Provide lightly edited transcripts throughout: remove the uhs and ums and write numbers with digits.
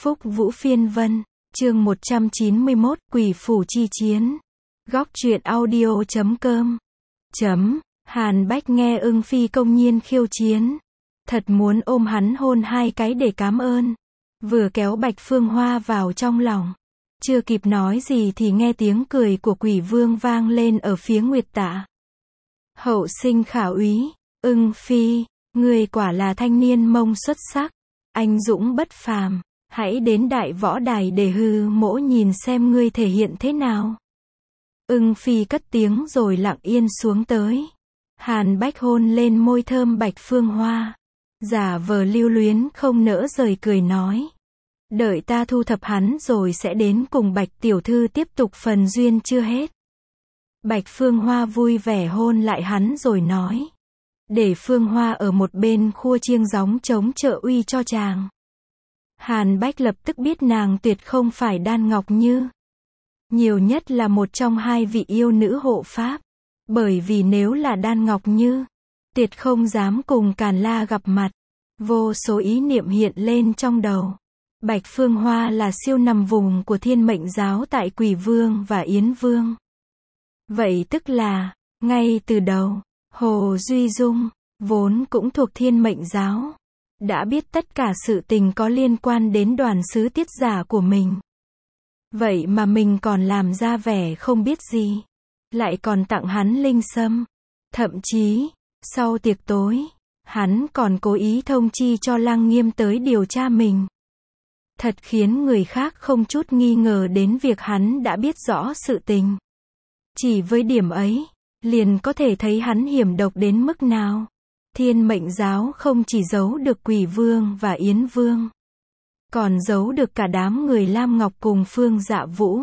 Phúc Vũ Phiên Vân, chương 191, Quỷ Phủ Chi Chiến. Góc truyện audio.com. Hàn Bách nghe Ưng Phi công nhiên khiêu chiến. Thật muốn ôm hắn hôn hai cái để cảm ơn. Vừa kéo Bạch Phương Hoa vào trong lòng. Chưa kịp nói gì thì nghe tiếng cười của Quỷ Vương vang lên ở phía Nguyệt Tạ. Hậu sinh khả úy, Ưng Phi, người quả là thanh niên Mông xuất sắc, anh dũng bất phàm, hãy đến đại võ đài để hư mỗ nhìn xem ngươi thể hiện thế nào. Ưng Phi cất tiếng rồi lặng yên xuống tới. Hàn Bách hôn lên môi thơm Bạch Phương Hoa, giả vờ lưu luyến không nỡ rời cười nói. Đợi ta thu thập hắn rồi sẽ đến cùng Bạch tiểu thư tiếp tục phần duyên chưa hết. Bạch Phương Hoa vui vẻ hôn lại hắn rồi nói. Để Phương Hoa ở một bên khua chiêng gióng chống trợ uy cho chàng. Hàn Bách lập tức biết nàng tuyệt không phải Đan Ngọc Như. Nhiều nhất là một trong hai vị yêu nữ hộ pháp. Bởi vì nếu là Đan Ngọc Như, tuyệt không dám cùng Càn La gặp mặt. Vô số ý niệm hiện lên trong đầu. Bạch Phương Hoa là siêu nằm vùng của Thiên Mệnh Giáo tại Quỷ Vương và Yến Vương. Vậy tức là, ngay từ đầu, Hồ Duy Dung, vốn cũng thuộc Thiên Mệnh Giáo, đã biết tất cả sự tình có liên quan đến đoàn sứ tiết giả của mình. Vậy mà mình còn làm ra vẻ không biết gì, lại còn tặng hắn linh sâm. Thậm chí, sau tiệc tối, hắn còn cố ý thông chi cho Lăng Nghiêm tới điều tra mình. Thật khiến người khác không chút nghi ngờ đến việc hắn đã biết rõ sự tình. Chỉ với điểm ấy, liền có thể thấy hắn hiểm độc đến mức nào. Thiên Mệnh Giáo không chỉ giấu được Quỷ Vương và Yến Vương, còn giấu được cả đám người Lam Ngọc cùng Phương Dạ Vũ.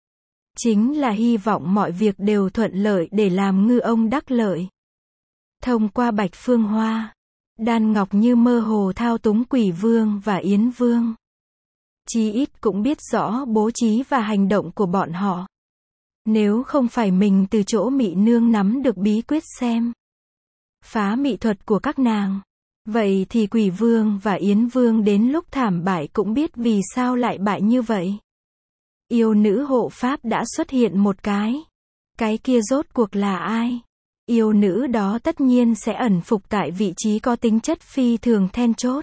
Chính là hy vọng mọi việc đều thuận lợi để làm ngư ông đắc lợi. Thông qua Bạch Phương Hoa, Đan Ngọc Như mơ hồ thao túng Quỷ Vương và Yến Vương. Chí ít cũng biết rõ bố trí và hành động của bọn họ. Nếu không phải mình từ chỗ Mị Nương nắm được bí quyết xem phá mị thuật của các nàng, vậy thì Quỷ Vương và Yến Vương đến lúc thảm bại cũng biết vì sao lại bại như vậy. Yêu nữ hộ pháp đã xuất hiện một cái kia rốt cuộc là ai? Yêu nữ đó tất nhiên sẽ ẩn phục tại vị trí có tính chất phi thường then chốt.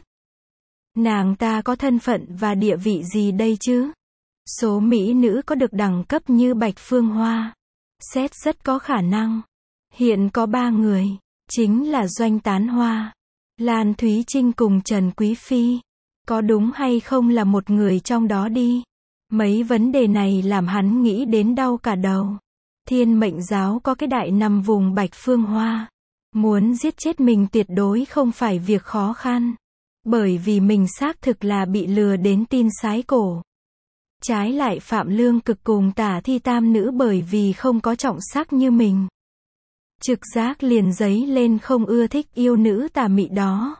Nàng ta có thân phận và địa vị gì đây chứ? Số mỹ nữ có được đẳng cấp như Bạch Phương Hoa, xét rất có khả năng. Hiện có 3 người, chính là Doanh Tán Hoa, Lan Thúy Trinh cùng Trần Quý Phi. Có đúng hay không là một người trong đó đi? Mấy vấn đề này làm hắn nghĩ đến đau cả đầu. Thiên Mệnh Giáo có cái đại nằm vùng Bạch Phương Hoa. Muốn giết chết mình tuyệt đối không phải việc khó khăn. Bởi vì mình xác thực là bị lừa đến tin sái cổ. Trái lại Phạm Lương Cực cùng Tả Thi Tam nữ bởi vì không có trọng sắc như mình, trực giác liền dấy lên không ưa thích yêu nữ tà mị đó.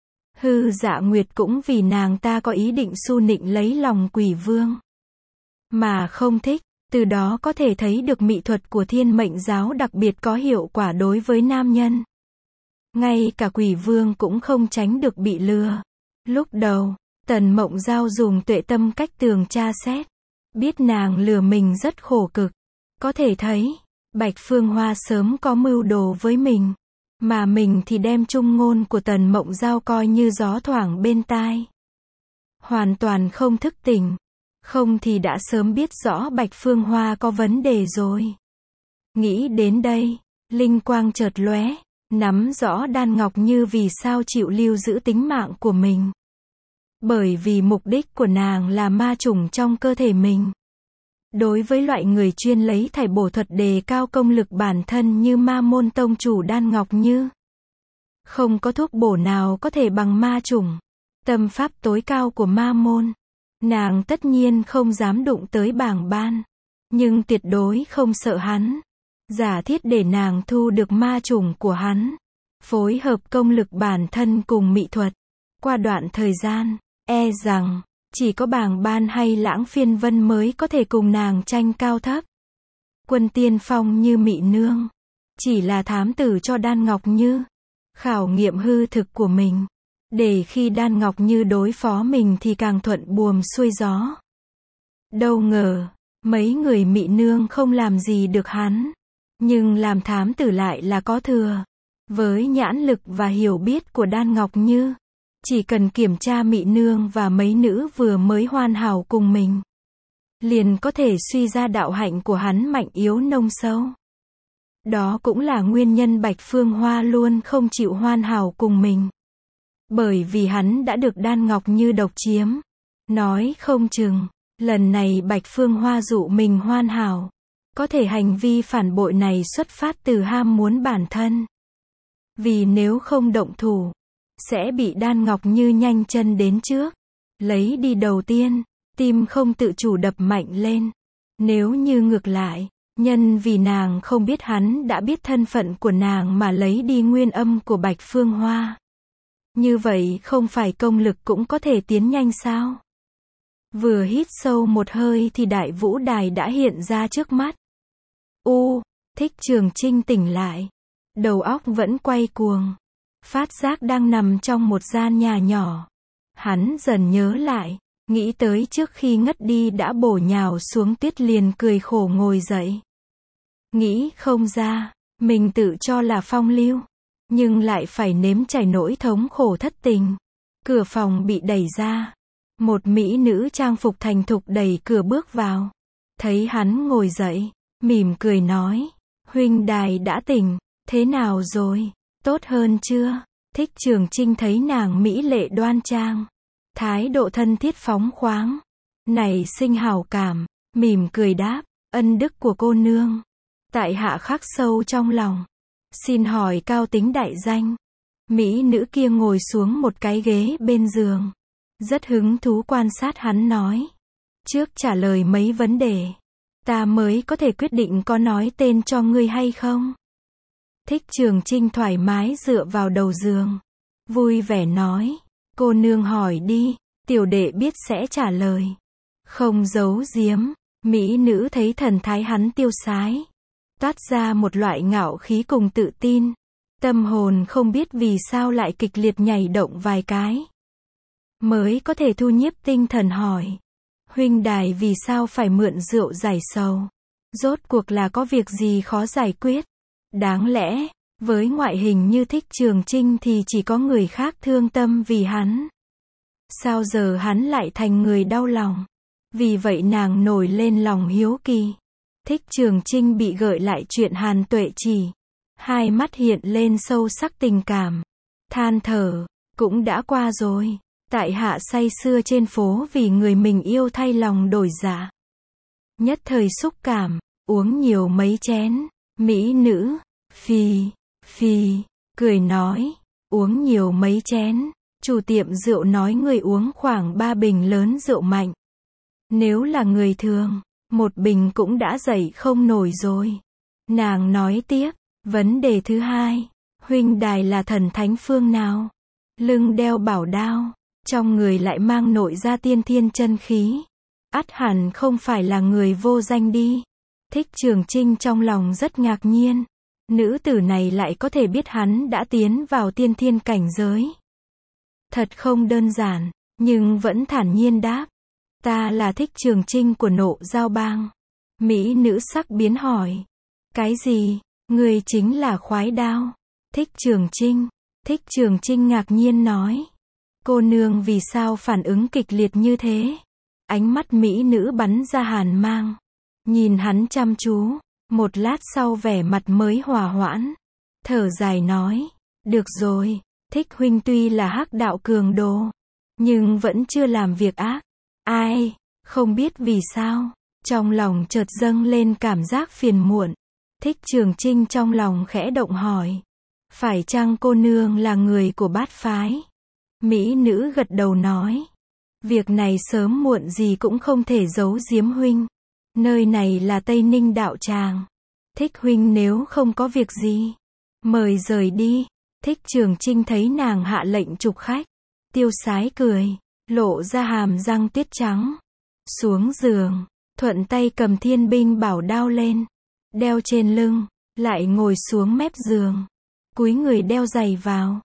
Hư Dạ Nguyệt cũng vì nàng ta có ý định su nịnh lấy lòng Quỷ Vương, mà không thích. Từ đó có thể thấy được mị thuật của Thiên Mệnh Giáo đặc biệt có hiệu quả đối với nam nhân. Ngay cả Quỷ Vương cũng không tránh được bị lừa. Lúc đầu, Tần Mộng Giao dùng tuệ tâm cách tường tra xét, biết nàng lừa mình rất khổ cực. Có thể thấy, Bạch Phương Hoa sớm có mưu đồ với mình, mà mình thì đem trung ngôn của Tần Mộng Giao coi như gió thoảng bên tai. Hoàn toàn không thức tỉnh, không thì đã sớm biết rõ Bạch Phương Hoa có vấn đề rồi. Nghĩ đến đây, linh quang chợt lóe, nắm rõ Đan Ngọc Như vì sao chịu lưu giữ tính mạng của mình. Bởi vì mục đích của nàng là ma chủng trong cơ thể mình. Đối với loại người chuyên lấy thải bổ thuật đề cao công lực bản thân như Ma Môn tông chủ Đan Ngọc Như, không có thuốc bổ nào có thể bằng ma chủng, tâm pháp tối cao của Ma Môn. Nàng tất nhiên không dám đụng tới bảng ban, nhưng tuyệt đối không sợ hắn. Giả thiết để nàng thu được ma chủng của hắn, phối hợp công lực bản thân cùng mị thuật, qua đoạn thời gian, e rằng chỉ có bảng ban hay Lãng Phiên Vân mới có thể cùng nàng tranh cao thấp. Quân tiên phong như Mị Nương, chỉ là thám tử cho Đan Ngọc Như, khảo nghiệm hư thực của mình. để khi Đan Ngọc Như đối phó mình thì càng thuận buồm xuôi gió. Đâu ngờ, mấy người Mị Nương không làm gì được hắn, nhưng làm thám tử lại là có thừa. Với nhãn lực và hiểu biết của Đan Ngọc Như, chỉ cần kiểm tra Mị Nương và mấy nữ vừa mới hoàn hảo cùng mình, liền có thể suy ra đạo hạnh của hắn mạnh yếu nông sâu. Đó cũng là nguyên nhân Bạch Phương Hoa luôn không chịu hoàn hảo cùng mình. Bởi vì hắn đã được Đan Ngọc Như độc chiếm. Nói không chừng, lần này Bạch Phương Hoa dụ mình hoàn hảo. Có thể hành vi phản bội này xuất phát từ ham muốn bản thân. Vì nếu không động thủ, sẽ bị Đan Ngọc Như nhanh chân đến trước. Lấy đi đầu tiên, tim không tự chủ đập mạnh lên. Nếu như ngược lại, nhân vì nàng không biết hắn đã biết thân phận của nàng mà lấy đi nguyên âm của Bạch Phương Hoa. Như vậy không phải công lực cũng có thể tiến nhanh sao? Vừa hít sâu một hơi thì đại vũ đài đã hiện ra trước mắt. Thích Trường Chinh tỉnh lại. Đầu óc vẫn quay cuồng. Phát giác đang nằm trong một gian nhà nhỏ. Hắn dần nhớ lại, nghĩ tới trước khi ngất đi đã bổ nhào xuống tuyết liền cười khổ ngồi dậy. Nghĩ không ra, mình tự cho là phong lưu, nhưng lại phải nếm trải nỗi thống khổ thất tình. Cửa phòng bị đẩy ra. Một mỹ nữ trang phục thành thục đẩy cửa bước vào. Thấy hắn ngồi dậy, mỉm cười nói, huynh đài đã tỉnh, thế nào rồi, tốt hơn chưa? Thích Trường Chinh thấy nàng mỹ lệ đoan trang, thái độ thân thiết phóng khoáng, nảy sinh hảo cảm, mỉm cười đáp, ân đức của cô nương, tại hạ khắc sâu trong lòng. Xin hỏi cao tính đại danh. Mỹ nữ kia ngồi xuống một cái ghế bên giường, rất hứng thú quan sát hắn nói, trước trả lời mấy vấn đề, ta mới có thể quyết định có nói tên cho ngươi hay không. Thích Trường Chinh thoải mái dựa vào đầu giường, vui vẻ nói, cô nương hỏi đi, tiểu đệ biết sẽ trả lời. Không giấu giếm, mỹ nữ thấy thần thái hắn tiêu sái, toát ra một loại ngạo khí cùng tự tin. Tâm hồn không biết vì sao lại kịch liệt nhảy động vài cái. Mới có thể thu nhiếp tinh thần hỏi, huynh đài vì sao phải mượn rượu giải sầu? Rốt cuộc là có việc gì khó giải quyết? Đáng lẽ, với ngoại hình như Thích Trường Chinh thì chỉ có người khác thương tâm vì hắn. Sao giờ hắn lại thành người đau lòng? Vì vậy nàng nổi lên lòng hiếu kỳ. Thích Trường Chinh bị gợi lại chuyện Hàn Tuệ Chỉ. Hai mắt hiện lên sâu sắc tình cảm. Than thở, cũng đã qua rồi. Tại hạ say sưa trên phố vì người mình yêu thay lòng đổi dạ. Nhất thời xúc cảm, uống nhiều mấy chén. Mỹ nữ, phì, cười nói, uống nhiều mấy chén. Chủ tiệm rượu nói người uống khoảng 3 bình lớn rượu mạnh. Nếu là người thường, một bình cũng đã dậy không nổi rồi. Nàng nói tiếp, vấn đề thứ hai, huynh đài là thần thánh phương nào? Lưng đeo bảo đao, trong người lại mang nội gia tiên thiên chân khí. Ắt hẳn không phải là người vô danh đi. Thích Trường Chinh trong lòng rất ngạc nhiên. Nữ tử này lại có thể biết hắn đã tiến vào tiên thiên cảnh giới. Thật không đơn giản, nhưng vẫn thản nhiên đáp. Ta là Thích Trường Chinh của Nộ Giao Bang. Mỹ nữ sắc biến hỏi. Cái gì? Người chính là Khoái Đao. Thích Trường Chinh. Thích Trường Chinh ngạc nhiên nói. Cô nương vì sao phản ứng kịch liệt như thế? Ánh mắt mỹ nữ bắn ra hàn mang. Nhìn hắn chăm chú. Một lát sau vẻ mặt mới hòa hoãn. Thở dài nói. Được rồi, Thích huynh tuy là hắc đạo cường đồ, nhưng vẫn chưa làm việc ác. Ai? Không biết vì sao. Trong lòng chợt dâng lên cảm giác phiền muộn. Thích Trường Chinh trong lòng khẽ động hỏi. Phải chăng cô nương là người của bát phái? Mỹ nữ gật đầu nói. Việc này sớm muộn gì cũng không thể giấu giếm huynh. Nơi này là Tây Ninh đạo tràng. Thích huynh nếu không có việc gì, mời rời đi. Thích Trường Chinh thấy nàng hạ lệnh trục khách, tiêu sái cười, lộ ra hàm răng tuyết trắng. Xuống giường, thuận tay cầm thiên binh bảo đao lên, đeo trên lưng, lại ngồi xuống mép giường, cúi người đeo giày vào.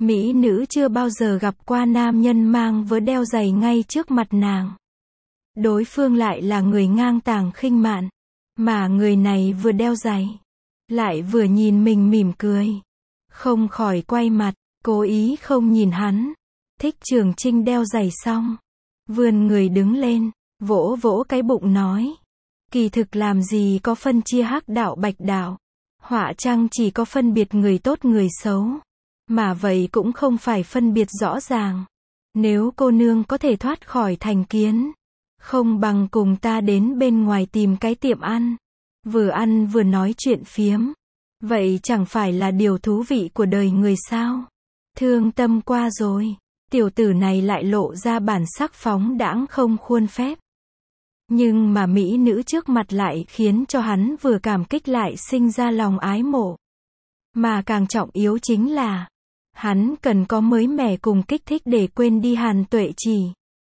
Mỹ nữ chưa bao giờ gặp qua nam nhân mang vớ đeo giày ngay trước mặt nàng. Đối phương lại là người ngang tàng khinh mạn. Mà người này vừa đeo giày, lại vừa nhìn mình mỉm cười. Không khỏi quay mặt, cố ý không nhìn hắn. Thích Trường Trinh đeo giày xong, vươn người đứng lên, vỗ vỗ cái bụng nói. Kỳ thực làm gì có phân chia hắc đạo bạch đạo. Họa chăng chỉ có phân biệt người tốt người xấu. Mà vậy cũng không phải phân biệt rõ ràng. Nếu cô nương có thể thoát khỏi thành kiến, không bằng cùng ta đến bên ngoài tìm cái tiệm ăn vừa nói chuyện phiếm. Vậy chẳng phải là điều thú vị của đời người sao? Thương tâm qua rồi, tiểu tử này lại lộ ra bản sắc phóng đãng không khuôn phép. Nhưng mà mỹ nữ trước mặt lại khiến cho hắn vừa cảm kích lại sinh ra lòng ái mộ. Mà càng trọng yếu chính là, hắn cần có mới mẻ cùng kích thích để quên đi Hàn Tuệ Chỉ.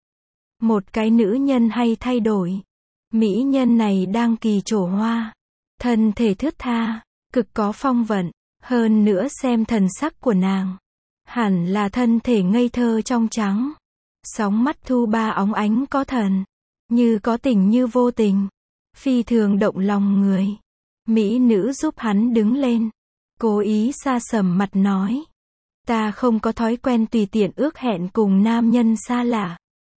Một cái nữ nhân hay thay đổi. Mỹ nhân này đang kỳ trổ hoa. Thân thể thướt tha, cực có phong vận. Hơn nữa xem thần sắc của nàng, hẳn là thân thể ngây thơ trong trắng. Sóng mắt thu ba óng ánh có thần. Như có tình như vô tình. Phi thường động lòng người. Mỹ nữ giúp hắn đứng lên. Cố ý xa sầm mặt nói. Ta không có thói quen tùy tiện ước hẹn cùng nam nhân xa lạ.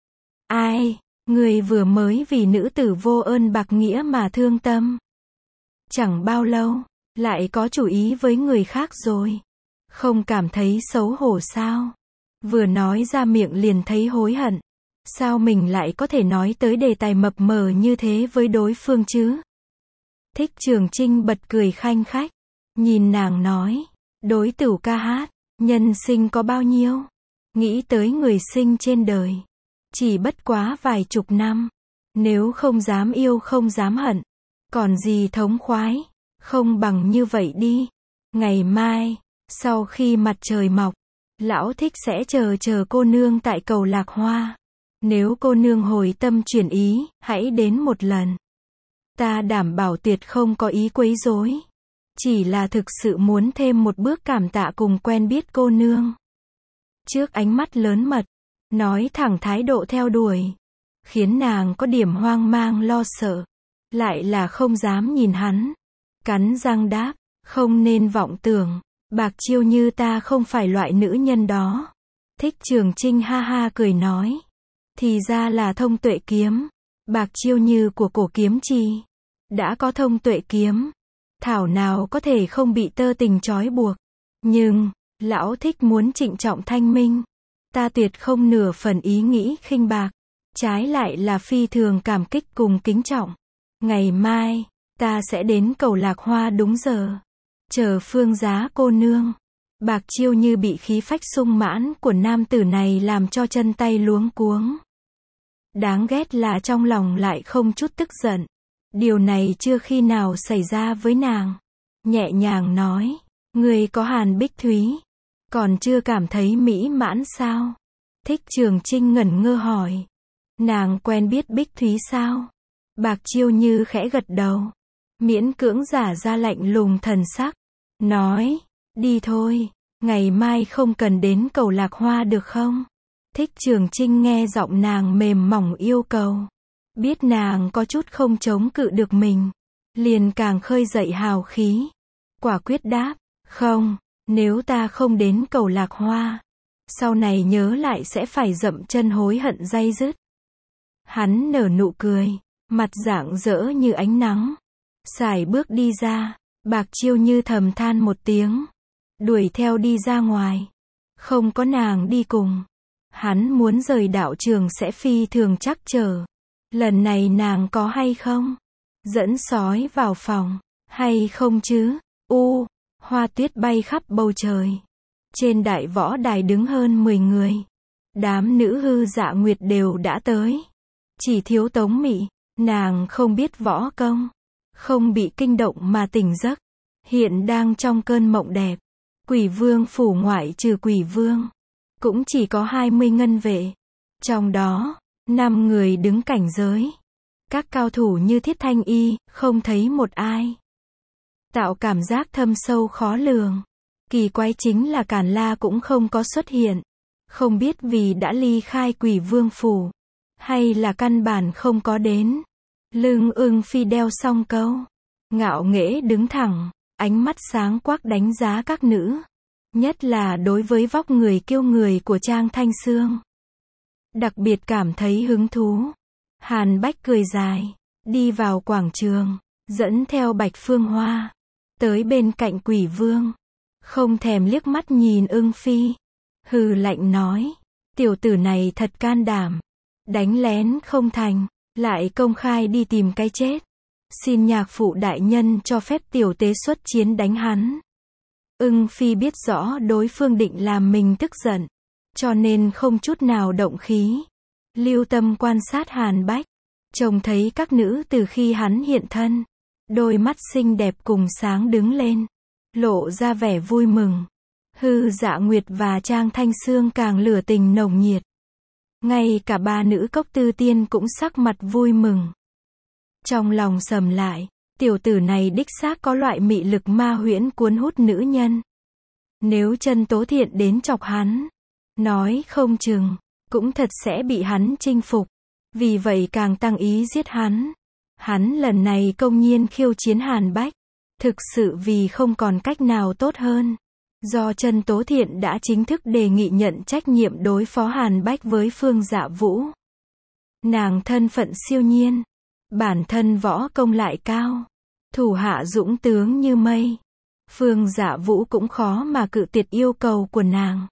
Ai, người vừa mới vì nữ tử vô ơn bạc nghĩa mà thương tâm. Chẳng bao lâu, lại có chủ ý với người khác rồi. Không cảm thấy xấu hổ sao? Vừa nói ra miệng liền thấy hối hận. Sao mình lại có thể nói tới đề tài mập mờ như thế với đối phương chứ? Thích Trường Trinh bật cười khanh khách. Nhìn nàng nói, đối tửu ca hát, nhân sinh có bao nhiêu? Nghĩ tới người sinh trên đời. Chỉ bất quá vài chục năm. Nếu không dám yêu không dám hận. Còn gì thống khoái. Không bằng như vậy đi. Ngày mai, sau khi mặt trời mọc, lão thích sẽ chờ cô nương tại cầu Lạc Hoa. Nếu cô nương hồi tâm chuyển ý, hãy đến một lần. Ta đảm bảo tuyệt không có ý quấy rối. Chỉ là thực sự muốn thêm một bước cảm tạ cùng quen biết cô nương. Trước ánh mắt lớn mật, nói thẳng thái độ theo đuổi, khiến nàng có điểm hoang mang lo sợ. Lại là không dám nhìn hắn. Cắn răng đáp, không nên vọng tưởng. Bạc Chiêu Như ta không phải loại nữ nhân đó. Thích Trường Trinh ha ha cười nói. Thì ra là thông tuệ kiếm. Bạc Chiêu Như của cổ kiếm chi. Đã có thông tuệ kiếm. Thảo nào có thể không bị tơ tình trói buộc. Nhưng, lão thích muốn trịnh trọng thanh minh. Ta tuyệt không nửa phần ý nghĩ khinh bạc. Trái lại là phi thường cảm kích cùng kính trọng. Ngày mai, ta sẽ đến cầu Lạc Hoa đúng giờ. Chờ Phương Giá cô nương. Bạc Chiêu Như bị khí phách sung mãn của nam tử này làm cho chân tay luống cuống. Đáng ghét là trong lòng lại không chút tức giận. Điều này chưa khi nào xảy ra với nàng. Nhẹ nhàng nói, người có Hàn Bích Thúy. Còn chưa cảm thấy mỹ mãn sao? Thích Trường Trinh ngẩn ngơ hỏi. Nàng quen biết Bích Thúy sao? Bạc Chiêu Như khẽ gật đầu. Miễn cưỡng giả ra lạnh lùng thần sắc. Nói, đi thôi, ngày mai không cần đến cầu Lạc Hoa được không? Thích Trường Trinh nghe giọng nàng mềm mỏng yêu cầu. Biết nàng có chút không chống cự được mình. Liền càng khơi dậy hào khí. Quả quyết đáp, không, nếu ta không đến cầu Lạc Hoa, sau này nhớ lại sẽ phải dậm chân hối hận day dứt. Hắn nở nụ cười, mặt rạng rỡ như ánh nắng. Sải bước đi ra, Bạc Chiêu Như thầm than một tiếng. Đuổi theo đi ra ngoài. Không có nàng đi cùng. Hắn muốn rời đạo trường sẽ phi thường trắc trở. Lần này nàng có hay không? Dẫn sói vào phòng, hay không chứ? Hoa tuyết bay khắp bầu trời. Trên đại võ đài đứng hơn 10 người. Đám nữ hư dạ nguyệt đều đã tới. Chỉ thiếu Tống Mị, nàng không biết võ công. Không bị kinh động mà tỉnh giấc. Hiện đang trong cơn mộng đẹp. Quỷ vương phủ ngoại trừ quỷ vương, cũng chỉ có 20 ngân vệ. Trong đó, 5 người đứng cảnh giới. Các cao thủ như Thiết Thanh Y, không thấy một ai. Tạo cảm giác thâm sâu khó lường. Kỳ quái chính là Càn La cũng không có xuất hiện. Không biết vì đã ly khai Quỷ Vương phủ, hay là căn bản không có đến. Lưng Ưng Phi đeo xong câu, ngạo nghễ đứng thẳng, ánh mắt sáng quắc đánh giá các nữ. Nhất là đối với vóc người kiêu người của Trang Thanh Sương. Đặc biệt cảm thấy hứng thú. Hàn Bách cười dài, đi vào quảng trường, dẫn theo Bạch Phương Hoa, tới bên cạnh Quỷ Vương. Không thèm liếc mắt nhìn Ưng Phi. Hừ lạnh nói, tiểu tử này thật can đảm. Đánh lén không thành, lại công khai đi tìm cái chết. Xin nhạc phụ đại nhân cho phép tiểu tế xuất chiến đánh hắn. Ưng Phi biết rõ đối phương định làm mình tức giận, cho nên không chút nào động khí. Lưu tâm quan sát Hàn Bách, trông thấy các nữ từ khi hắn hiện thân, đôi mắt xinh đẹp cùng sáng đứng lên, lộ ra vẻ vui mừng. Hư Dạ Nguyệt và Trang Thanh Sương càng lửa tình nồng nhiệt. Ngay cả ba nữ cốc tư tiên cũng sắc mặt vui mừng. Trong lòng sầm lại, tiểu tử này đích xác có loại mị lực ma huyễn cuốn hút nữ nhân. Nếu Chân Tố Thiện đến chọc hắn, nói không chừng, cũng thật sẽ bị hắn chinh phục. Vì vậy càng tăng ý giết hắn. Hắn lần này công nhiên khiêu chiến Hàn Bách, thực sự vì không còn cách nào tốt hơn. Do Chân Tố Thiện đã chính thức đề nghị nhận trách nhiệm đối phó Hàn Bách với Phương Dạ Vũ. Nàng thân phận siêu nhiên, bản thân võ công lại cao, thủ hạ dũng tướng như mây. Phương Dạ Vũ cũng khó mà cự tuyệt yêu cầu của nàng.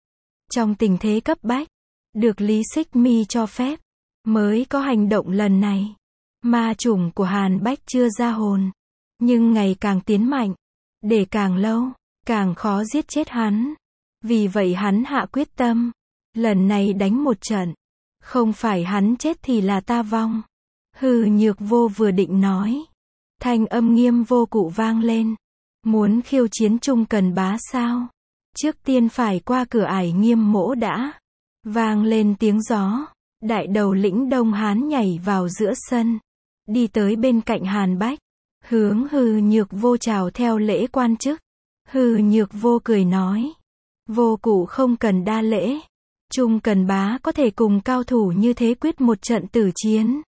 Trong tình thế cấp bách, được Lý Xích Mi cho phép, mới có hành động lần này. Ma chủng của Hàn Bách chưa ra hồn, nhưng ngày càng tiến mạnh, để càng lâu, càng khó giết chết hắn. Vì vậy hắn hạ quyết tâm, lần này đánh một trận, không phải hắn chết thì là ta vong. Hư Nhược Vô vừa định nói, thanh âm Nghiêm Vô Cụ vang lên. Muốn khiêu chiến Trung Cần Bá sao? Trước tiên phải qua cửa ải Nghiêm Mỗ đã. Vang lên tiếng gió, đại đầu lĩnh Đông Hán nhảy vào giữa sân, đi tới bên cạnh Hàn Bách, hướng Hư Nhược Vô chào theo lễ quan chức. Hư Nhược Vô cười nói, Vô Cụ không cần đa lễ, Trung Cần Bá có thể cùng cao thủ như thế quyết một trận tử chiến.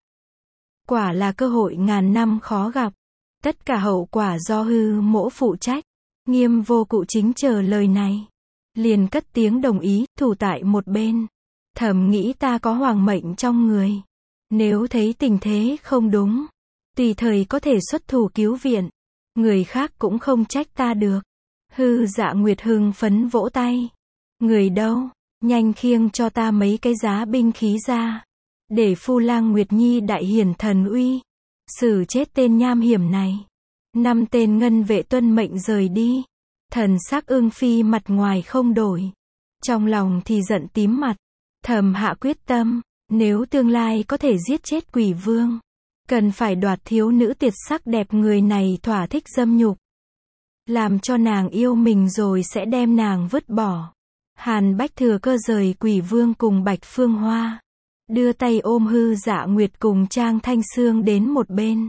Quả là cơ hội ngàn năm khó gặp. Tất cả hậu quả do Hư Mỗ phụ trách. Nghiêm Vô Cụ chính chờ lời này, liền cất tiếng đồng ý, thủ tại một bên. Thầm nghĩ ta có hoàng mệnh trong người, nếu thấy tình thế không đúng, tùy thời có thể xuất thủ cứu viện. Người khác cũng không trách ta được. Hư Dạ Nguyệt hưng phấn vỗ tay. Người đâu, nhanh khiêng cho ta mấy cái giá binh khí ra, để Phu Lang Nguyệt Nhi đại hiển thần uy, xử chết tên nham hiểm này. 5 tên ngân vệ tuân mệnh rời đi. Thần sắc Ưng Phi mặt ngoài không đổi, trong lòng thì giận tím mặt, thầm hạ quyết tâm, nếu tương lai có thể giết chết Quỷ Vương, cần phải đoạt thiếu nữ tuyệt sắc đẹp người này thỏa thích dâm nhục, làm cho nàng yêu mình rồi sẽ đem nàng vứt bỏ. Hàn Bách thừa cơ rời Quỷ Vương cùng Bạch Phương Hoa, đưa tay ôm Hư Dạ Nguyệt cùng Trang Thanh Sương đến một bên,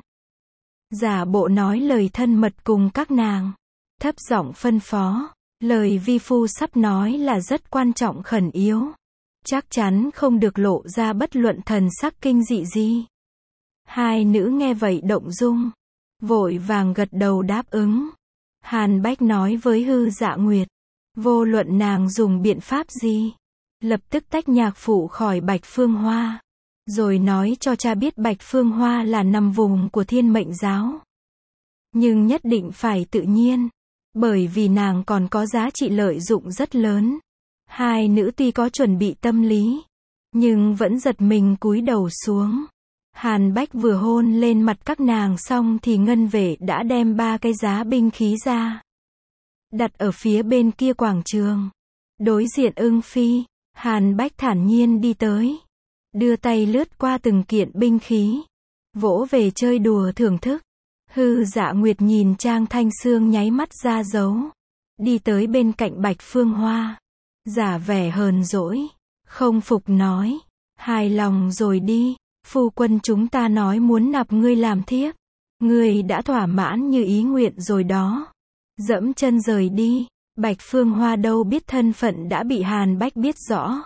giả bộ nói lời thân mật cùng các nàng, thấp giọng phân phó, lời vi phu sắp nói là rất quan trọng khẩn yếu, chắc chắn không được lộ ra bất luận thần sắc kinh dị gì. Hai nữ nghe vậy động dung, vội vàng gật đầu đáp ứng. Hàn Bách nói với Hư Dạ Nguyệt, vô luận nàng dùng biện pháp gì, lập tức tách nhạc phụ khỏi Bạch Phương Hoa, rồi nói cho cha biết Bạch Phương Hoa là nằm vùng của Thiên Mệnh Giáo. Nhưng nhất định phải tự nhiên, bởi vì nàng còn có giá trị lợi dụng rất lớn. Hai nữ tuy có chuẩn bị tâm lý, nhưng vẫn giật mình cúi đầu xuống. Hàn Bách vừa hôn lên mặt các nàng xong thì ngân vệ đã đem 3 cái giá binh khí ra, đặt ở phía bên kia quảng trường. Đối diện Ưng Phi, Hàn Bách thản nhiên đi tới, đưa tay lướt qua từng kiện binh khí, vỗ về chơi đùa thưởng thức. Hư Dạ Nguyệt nhìn Trang Thanh Sương nháy mắt ra dấu, đi tới bên cạnh Bạch Phương Hoa, giả vẻ hờn dỗi, không phục nói, hài lòng rồi đi, phu quân chúng ta nói muốn nạp ngươi làm thiếp, ngươi đã thỏa mãn như ý nguyện rồi đó, dẫm chân rời đi. Bạch Phương Hoa đâu biết thân phận đã bị Hàn Bách biết rõ.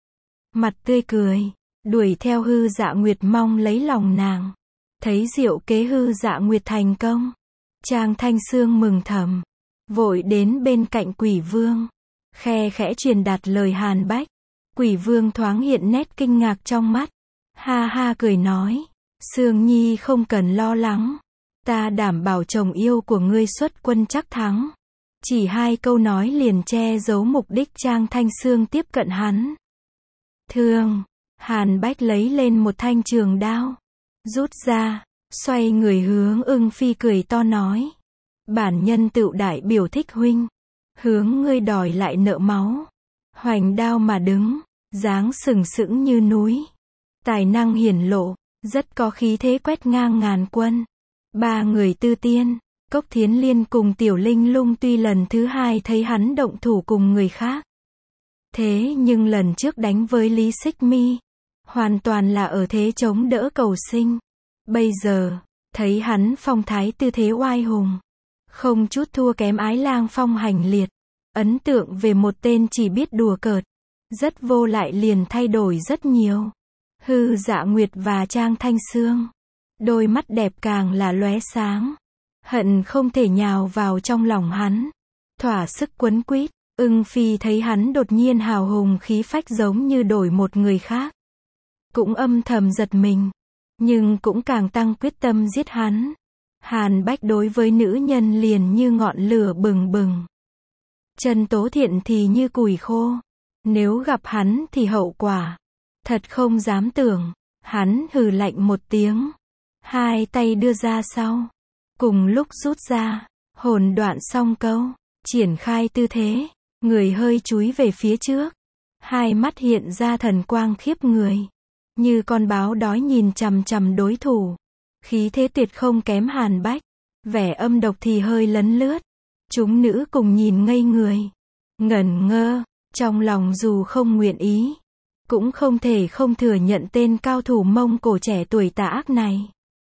Mặt tươi cười, đuổi theo Hư Dạ Nguyệt mong lấy lòng nàng. Thấy diệu kế Hư Dạ Nguyệt thành công, Trang Thanh Sương mừng thầm, vội đến bên cạnh Quỷ Vương, khe khẽ truyền đạt lời Hàn Bách. Quỷ Vương thoáng hiện nét kinh ngạc trong mắt, ha ha cười nói, Sương Nhi không cần lo lắng, ta đảm bảo chồng yêu của ngươi xuất quân chắc thắng. Chỉ 2 câu nói liền che giấu mục đích Trang Thanh Sương tiếp cận hắn. Thương, Hàn Bách lấy lên một thanh trường đao, rút ra, xoay người hướng Ưng Phi cười to nói, bản nhân tựu đại biểu thích huynh, hướng ngươi đòi lại nợ máu. Hoành đao mà đứng, dáng sừng sững như núi, tài năng hiển lộ, rất có khí thế quét ngang ngàn quân. 3 người Tư Tiên, Cốc Thiến Liên cùng Tiểu Linh Lung tuy lần thứ 2 thấy hắn động thủ cùng người khác, thế nhưng lần trước đánh với Lý Xích Mi, hoàn toàn là ở thế chống đỡ cầu sinh. Bây giờ, thấy hắn phong thái tư thế oai hùng, không chút thua kém Ái Lang phong hành liệt. Ấn tượng về một tên chỉ biết đùa cợt, rất vô lại liền thay đổi rất nhiều. Hư Dạ Nguyệt và Trang Thanh Sương, đôi mắt đẹp càng là lóe sáng, hận không thể nhào vào trong lòng hắn, thỏa sức quấn quýt. Ưng Phi thấy hắn đột nhiên hào hùng khí phách giống như đổi một người khác, cũng âm thầm giật mình, nhưng cũng càng tăng quyết tâm giết hắn. Hàn Bách đối với nữ nhân liền như ngọn lửa bừng bừng, Trần Tố Thiện thì như củi khô. Nếu gặp hắn thì hậu quả, thật không dám tưởng. Hắn hừ lạnh một tiếng, 2 tay đưa ra sau, cùng lúc rút ra, hồn đoạn song câu, triển khai tư thế, người hơi chúi về phía trước, 2 mắt hiện ra thần quang khiếp người, như con báo đói nhìn chằm chằm đối thủ. Khí thế tuyệt không kém Hàn Bách, vẻ âm độc thì hơi lấn lướt. Chúng nữ cùng nhìn ngây người, ngẩn ngơ, trong lòng dù không nguyện ý, cũng không thể không thừa nhận tên cao thủ Mông Cổ trẻ tuổi tà ác này.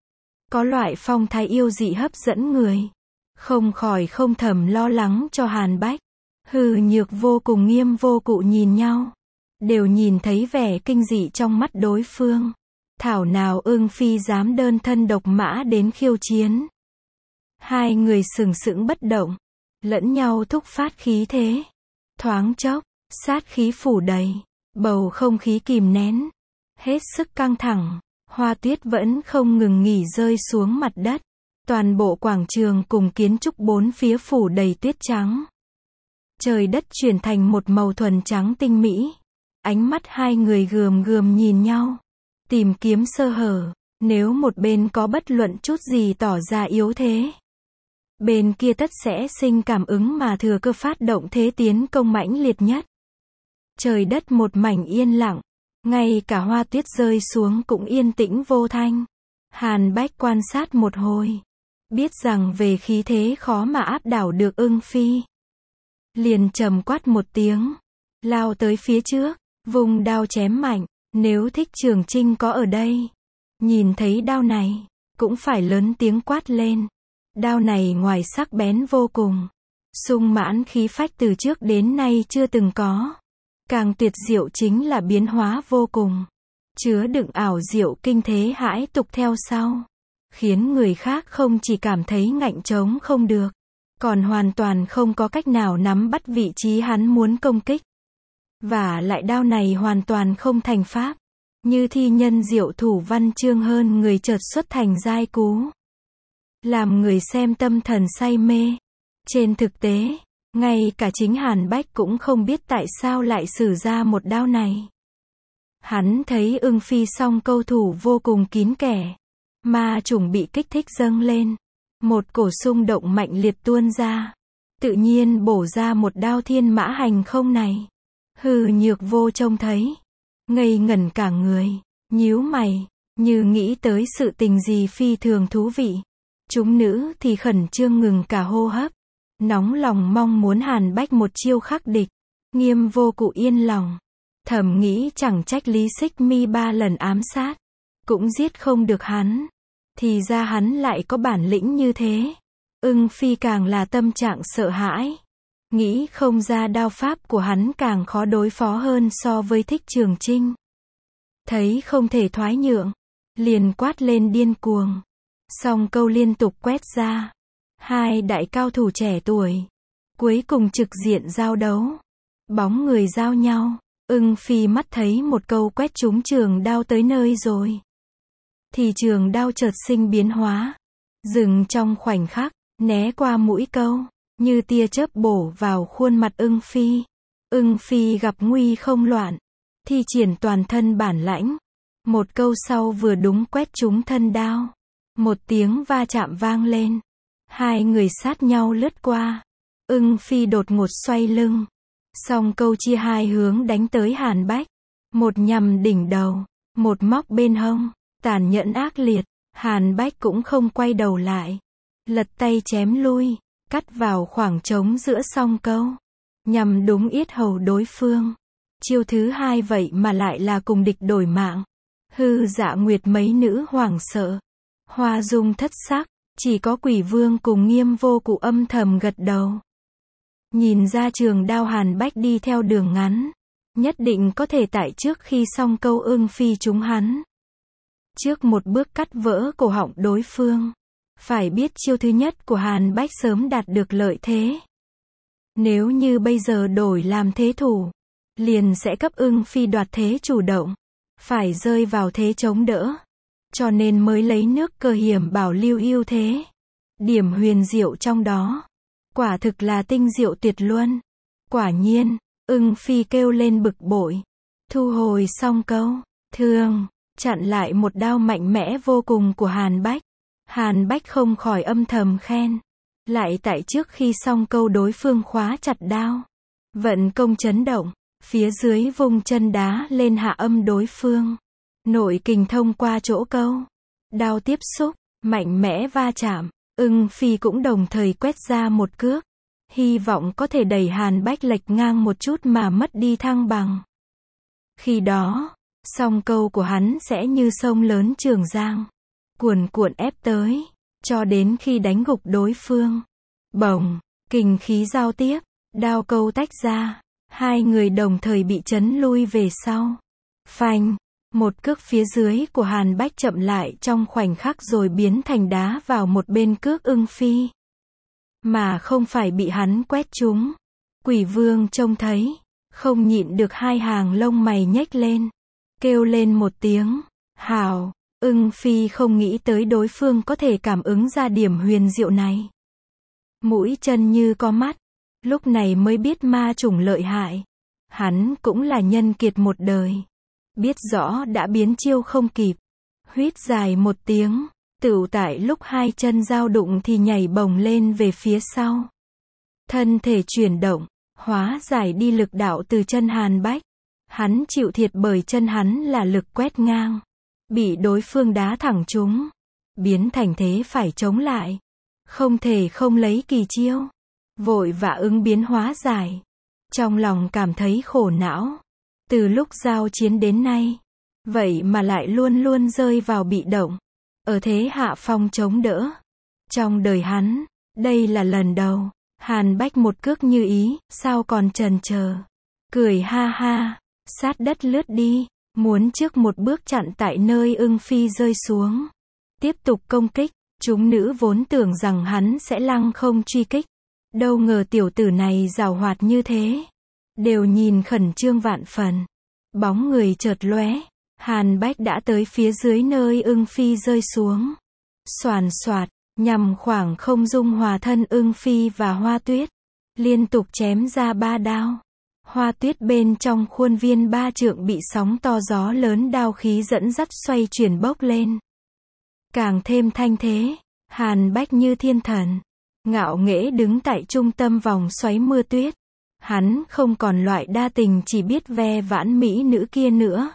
Có loại phong thái yêu dị hấp dẫn người, không khỏi không thầm lo lắng cho Hàn Bách. Hư Nhược vô cùng Nghiêm vô Cụ nhìn nhau, đều nhìn thấy vẻ kinh dị trong mắt đối phương. Thảo nào Ưng Phi dám đơn thân độc mã đến khiêu chiến. 2 người sừng sững bất động, lẫn nhau thúc phát khí thế. Thoáng chốc, sát khí phủ đầy, bầu không khí kìm nén, hết sức căng thẳng. Hoa tuyết vẫn không ngừng nghỉ rơi xuống mặt đất. Toàn bộ quảng trường cùng kiến trúc 4 phía phủ đầy tuyết trắng. Trời đất chuyển thành một màu thuần trắng tinh mỹ. Ánh mắt 2 người gườm gườm nhìn nhau, tìm kiếm sơ hở. Nếu một bên có bất luận chút gì tỏ ra yếu thế, bên kia tất sẽ sinh cảm ứng mà thừa cơ phát động thế tiến công mãnh liệt nhất. Trời đất một mảnh yên lặng, ngay cả hoa tuyết rơi xuống cũng yên tĩnh vô thanh. Hàn Bách quan sát một hồi, biết rằng về khí thế khó mà áp đảo được Ưng Phi. Liền trầm quát một tiếng, lao tới phía trước, vùng đao chém mạnh. Nếu Thích Trường Trinh có ở đây, nhìn thấy đao này, cũng phải lớn tiếng quát lên. Đao này ngoài sắc bén vô cùng, sung mãn khí phách từ trước đến nay chưa từng có. Càng tuyệt diệu chính là biến hóa vô cùng, chứa đựng ảo diệu kinh thế hãi tục theo sau, khiến người khác không chỉ cảm thấy ngạnh trống không được, còn hoàn toàn không có cách nào nắm bắt vị trí hắn muốn công kích. Và lại đao này hoàn toàn không thành pháp, như thi nhân diệu thủ văn chương hơn người chợt xuất thành giai cú, làm người xem tâm thần say mê. Trên thực tế, ngay cả chính Hàn Bách cũng không biết tại sao lại sử ra một đao này. Hắn thấy Ưng Phi song câu thủ vô cùng kín kẽ, ma chủng bị kích thích dâng lên, một cổ xung động mạnh liệt tuôn ra, tự nhiên bổ ra một đao thiên mã hành không này. Hư Nhược vô trông thấy, ngây ngẩn cả người, nhíu mày, như nghĩ tới sự tình gì phi thường thú vị. Chúng nữ thì khẩn trương ngừng cả hô hấp, nóng lòng mong muốn Hàn Bách một chiêu khắc địch. Nghiêm vô Cụ yên lòng, thầm nghĩ chẳng trách Lý Xích Mi 3 lần ám sát, cũng giết không được hắn, thì ra hắn lại có bản lĩnh như thế. Ưng Phi càng là tâm trạng sợ hãi, Nghĩ không ra đao pháp của hắn càng khó đối phó hơn so với Thích Trường Chinh. Thấy không thể thoái nhượng, liền quát lên điên cuồng. Song Câu liên tục quét ra. Hai đại cao thủ trẻ tuổi, cuối cùng trực diện giao đấu. Bóng người giao nhau, Ưng Phi mắt thấy một câu quét trúng trường đao tới nơi rồi. Thì trường đao chợt sinh biến hóa. Dừng trong khoảnh khắc, né qua mũi câu, như tia chớp bổ vào khuôn mặt Ưng Phi. Ưng Phi gặp nguy không loạn, thi triển toàn thân bản lãnh. Một câu sau vừa đúng quét trúng thân đao. Một tiếng va chạm vang lên. Hai người sát nhau lướt qua. Ưng Phi đột ngột xoay lưng. Song Câu chia hai hướng đánh tới Hàn Bách. Một nhằm đỉnh đầu, một móc bên hông, tàn nhẫn ác liệt. Hàn Bách cũng không quay đầu lại. Lật tay chém lui, cắt vào khoảng trống giữa Song Câu. Nhằm đúng yết hầu đối phương. Chiêu thứ hai vậy mà lại là cùng địch đổi mạng. Hư Dạ Nguyệt mấy nữ hoảng sợ. Hoa dung thất sắc, chỉ có Quỷ Vương cùng Nghiêm Vô Cụ âm thầm gật đầu. Nhìn ra trường đao Hàn Bách đi theo đường ngắn, nhất định có thể tại trước khi Song Câu Ưng Phi trúng hắn. Trước một bước cắt vỡ cổ họng đối phương. Phải biết chiêu thứ nhất của Hàn Bách sớm đạt được lợi thế. Nếu như bây giờ đổi làm thế thủ, liền sẽ cấp Ưng Phi đoạt thế chủ động. Phải rơi vào thế chống đỡ. Cho nên mới lấy nước cờ hiểm bảo lưu ưu thế. Điểm huyền diệu trong đó. Quả thực là tinh diệu tuyệt luân. Quả nhiên, Ưng Phi kêu lên bực bội. Thu hồi Song Câu, thương, chặn lại một đao mạnh mẽ vô cùng của Hàn Bách. Hàn Bách không khỏi âm thầm khen. Lại tại trước khi Song Câu đối phương khóa chặt đao. Vận công chấn động, phía dưới vung chân đá lên hạ âm đối phương. Nội kình thông qua chỗ câu. Đao tiếp xúc, mạnh mẽ va chạm. Ưng Phi cũng đồng thời quét ra một cước. Hy vọng có thể đẩy Hàn Bách lệch ngang một chút mà mất đi thăng bằng. Khi đó, Song Câu của hắn sẽ như sông lớn Trường Giang. Cuồn cuộn ép tới. Cho đến khi đánh gục đối phương. Bổng, kình khí giao tiếp. Đao câu tách ra. Hai người đồng thời bị chấn lui về sau. Phanh. Một cước phía dưới của Hàn Bách chậm lại trong khoảnh khắc rồi biến thành đá vào một bên cước Ưng Phi. Mà không phải bị hắn quét trúng. Quỷ Vương trông thấy, không nhịn được hai hàng lông mày nhếch lên. Kêu lên một tiếng, hào. Ưng Phi không nghĩ tới đối phương có thể cảm ứng ra điểm huyền diệu này. Mũi chân như có mắt. Lúc này mới biết ma chủng lợi hại. Hắn cũng là nhân kiệt một đời. Biết rõ đã biến chiêu không kịp. Huýt dài một tiếng. Tựu tại lúc hai chân giao đụng thì nhảy bổng lên về phía sau. Thân thể chuyển động. Hóa giải đi lực đạo từ chân Hàn Bách. Hắn chịu thiệt bởi chân hắn là lực quét ngang. Bị đối phương đá thẳng trúng. Biến thành thế phải chống lại. Không thể không lấy kỳ chiêu. Vội vã ứng biến hóa giải. Trong lòng cảm thấy khổ não. Từ lúc giao chiến đến nay. Vậy mà lại luôn luôn rơi vào bị động. Ở thế hạ phong chống đỡ. Trong đời hắn, đây là lần đầu. Hàn Bách một cước như ý, sao còn chần chờ. Cười ha ha, sát đất lướt đi. Muốn trước một bước chặn tại nơi Ưng Phi rơi xuống. Tiếp tục công kích. Chúng nữ vốn tưởng rằng hắn sẽ lăng không truy kích. Đâu ngờ tiểu tử này giàu hoạt như thế. Đều nhìn khẩn trương vạn phần. Bóng người chợt lóe. Hàn Bách đã tới phía dưới nơi Ưng Phi rơi xuống. Xoàn xoạt, nhằm khoảng không dung hòa thân Ưng Phi và Hoa Tuyết. Liên tục chém ra 3 đao. Hoa Tuyết bên trong khuôn viên 3 trượng bị sóng to gió lớn đao khí dẫn dắt xoay chuyển bốc lên. Càng thêm thanh thế. Hàn Bách như thiên thần. Ngạo nghễ đứng tại trung tâm vòng xoáy mưa tuyết. Hắn không còn loại đa tình chỉ biết ve vãn mỹ nữ kia nữa.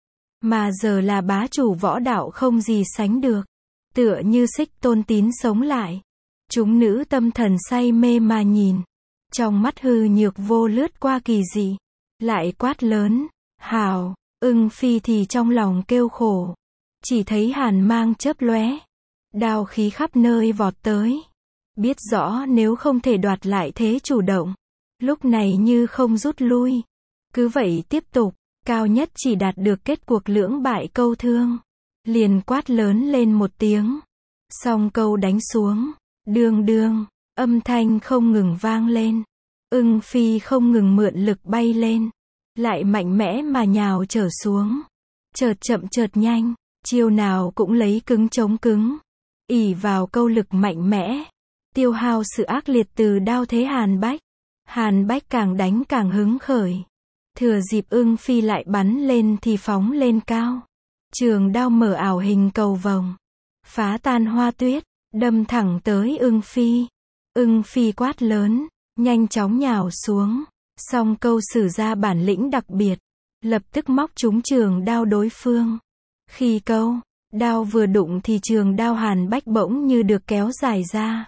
Mà giờ là bá chủ võ đạo không gì sánh được. Tựa như Xích Tôn Tín sống lại. Chúng nữ tâm thần say mê mà nhìn. Trong mắt hư nhược vô lướt qua kỳ dị. Lại quát lớn, hào. Ưng Phi thì trong lòng kêu khổ. Chỉ thấy hàn mang chớp lóe. Đao khí khắp nơi vọt tới. Biết rõ nếu không thể đoạt lại thế chủ động. Lúc này như không rút lui. Cứ vậy tiếp tục, cao nhất chỉ đạt được kết cuộc lưỡng bại câu thương. Liền quát lớn lên một tiếng. Song câu đánh xuống. Đương đương, âm thanh không ngừng vang lên. Ưng Phi không ngừng mượn lực bay lên. Lại mạnh mẽ mà nhào trở xuống. Chợt chậm chợt nhanh, chiêu nào cũng lấy cứng chống cứng. Ỷ vào câu lực mạnh mẽ. Tiêu hao sự ác liệt từ đao thế Hàn Bách. Hàn Bách càng đánh càng hứng khởi. Thừa dịp Ưng Phi lại bắn lên thì phóng lên cao. Trường đao mở ảo hình cầu vồng. Phá tan hoa tuyết, đâm thẳng tới Ưng Phi. Ưng Phi quát lớn, nhanh chóng nhào xuống. Song câu sử ra bản lĩnh đặc biệt. Lập tức móc trúng trường đao đối phương. Khi câu, đao vừa đụng thì trường đao Hàn Bách bỗng như được kéo dài ra.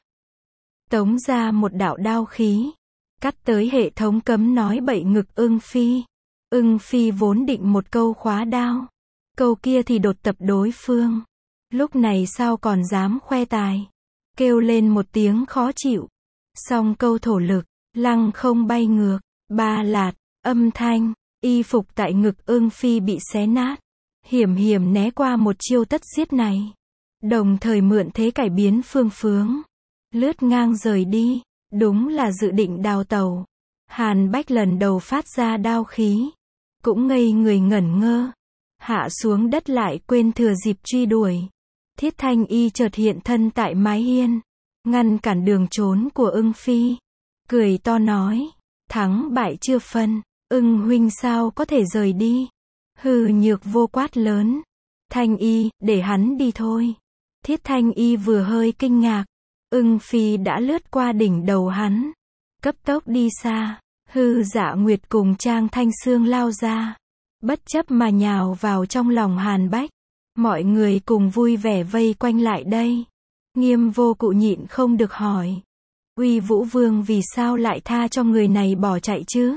Tống ra một đạo đao khí. Cắt tới hệ thống cấm nói bậy ngực Ưng Phi. Ưng Phi vốn định một câu khóa đao. Câu kia thì đột tập đối phương. Lúc này sao còn dám khoe tài. Kêu lên một tiếng khó chịu. Song câu thổ lực, lăng không bay ngược. Ba lạt, âm thanh, y phục tại ngực Ưng Phi bị xé nát. Hiểm hiểm né qua một chiêu tất giết này. Đồng thời mượn thế cải biến phương hướng. Lướt ngang rời đi. Đúng là dự định đào tẩu. Hàn Bách lần đầu phát ra đao khí. Cũng ngây người ngẩn ngơ. Hạ xuống đất lại quên thừa dịp truy đuổi. Thiết Thanh Y chợt hiện thân tại mái hiên. Ngăn cản đường trốn của Ưng Phi. Cười to nói. Thắng bại chưa phân. Ưng huynh sao có thể rời đi. Hừ Nhược Vô quát lớn. Thanh Y, để hắn đi thôi. Thiết Thanh Y vừa hơi kinh ngạc. Ưng Phi đã lướt qua đỉnh đầu hắn. Cấp tốc đi xa. Hư Dạ Nguyệt cùng Trang Thanh Sương lao ra. Bất chấp mà nhào vào trong lòng Hàn Bách. Mọi người cùng vui vẻ vây quanh lại đây. Nghiêm Vô Cụ nhịn không được hỏi. Uy Vũ Vương vì sao lại tha cho người này bỏ chạy chứ?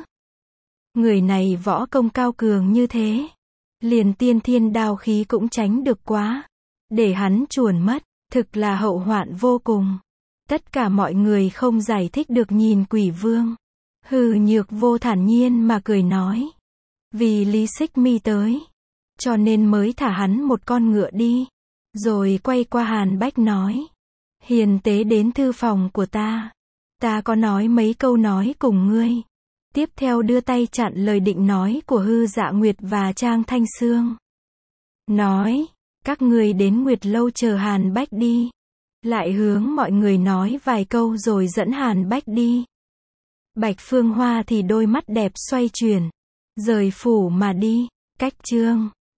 Người này võ công cao cường như thế. Liền tiên thiên đao khí cũng tránh được quá. Để hắn chuồn mất, thực là hậu hoạn vô cùng. Tất cả mọi người không giải thích được nhìn Quỷ Vương. Hừ Nhược Vô thản nhiên mà cười nói. Vì Lý Xích Mi tới. Cho nên mới thả hắn một con ngựa đi. Rồi quay qua Hàn Bách nói. Hiền tế đến thư phòng của ta. Ta có nói mấy câu nói cùng ngươi. Tiếp theo đưa tay chặn lời định nói của Hư Dạ Nguyệt và Trang Thanh Sương. Nói. Các ngươi đến Nguyệt Lâu chờ Hàn Bách đi. Lại hướng mọi người nói vài câu rồi dẫn Hàn Bách đi. Bạch Phương Hoa thì đôi mắt đẹp xoay chuyển. Rời phủ mà đi. Cách chương